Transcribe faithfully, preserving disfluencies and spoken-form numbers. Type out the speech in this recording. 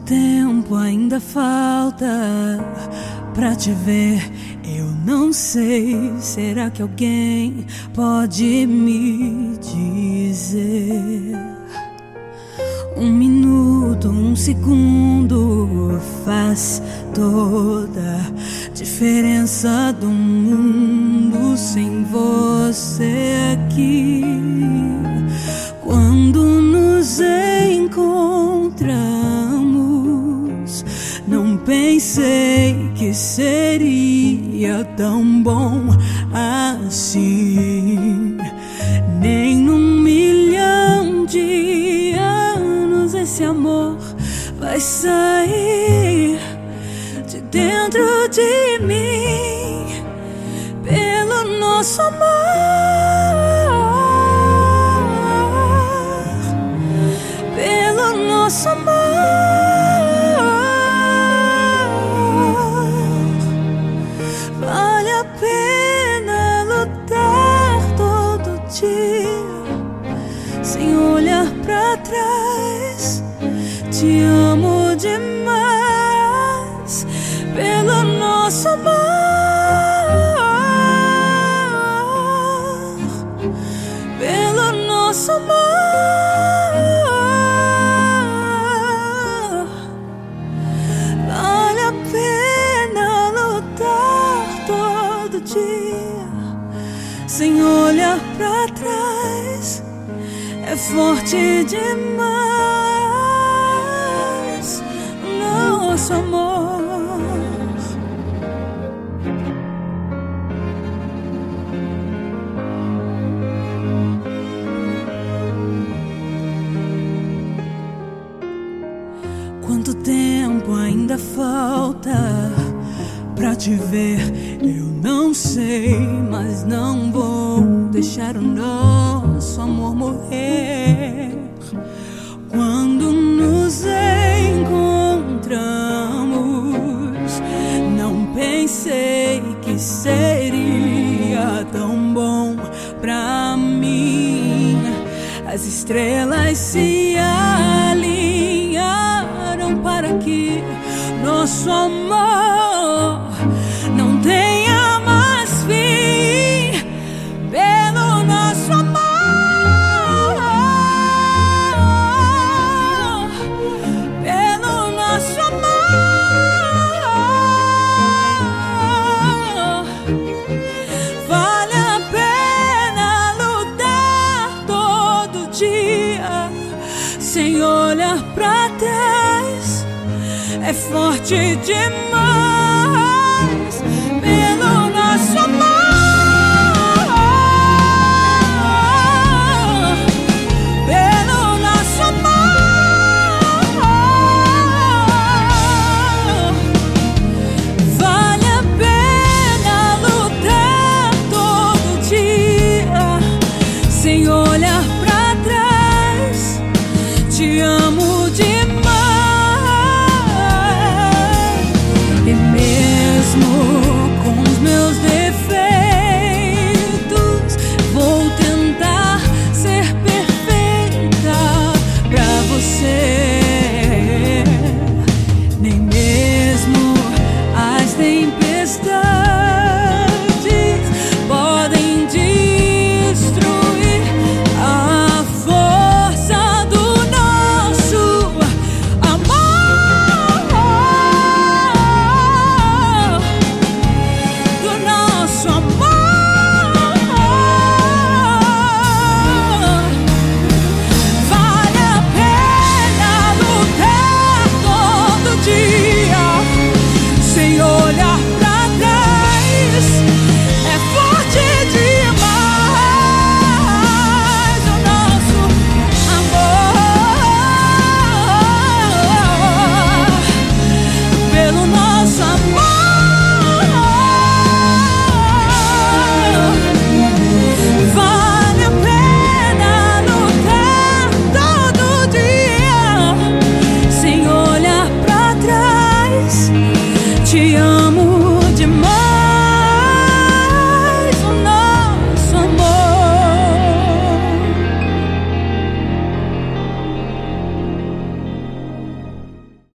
tempo ainda falta pra te ver? Eu não sei. Será que alguém pode me dizer? Um minuto, um segundo faz toda diferença do mundo sem você aqui. Quando nos encontramos, não pensei que seria tão bom assim. Nem num milhão de anos esse amor vai sair de dentro de mim pelo nosso amor. Nosso amor vale a pena lutar todo dia sem olhar pra trás. Te amo demais pelo nosso amor, pelo nosso amor. Sem olhar pra trás, é forte demais nosso amor. Quanto tempo ainda falta pra te ver? Eu não sei, mas não vou deixar o nosso amor morrer. Quando nos encontramos, não pensei que seria tão bom pra mim. As estrelas se alinharam para que nosso amor não tenha mais fim. Pelo nosso amor, pelo nosso amor, vale a pena lutar todo dia sem olhar pra trás. É forte demais